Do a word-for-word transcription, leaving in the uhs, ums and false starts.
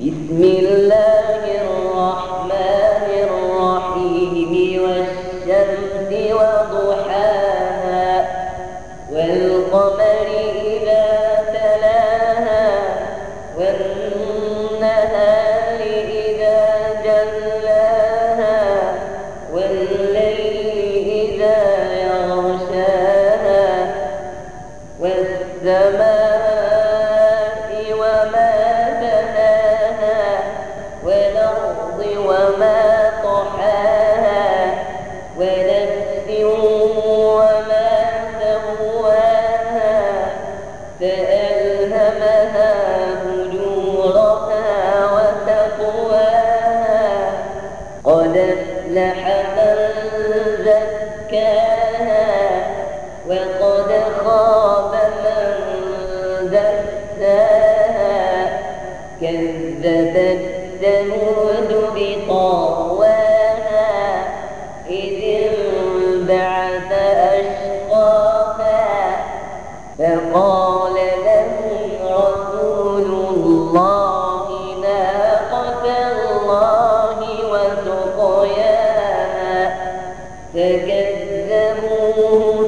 بسم الله الرحمن الرحيم والشمس وضحاها والقمر إذا تلاها والنهار إذا جلاها والليل إذا يغشاها والسماء وما بناها والأرض وما طحاها ونفس وما سواها فألهمها فجورها وتقواها قد أفلح من زكاها وقد خاب من دساها كذبت ثمود بطغواها إذ انبعث أشقاها فقال لهم رسول الله ناقة الله وسقياها فكذبوه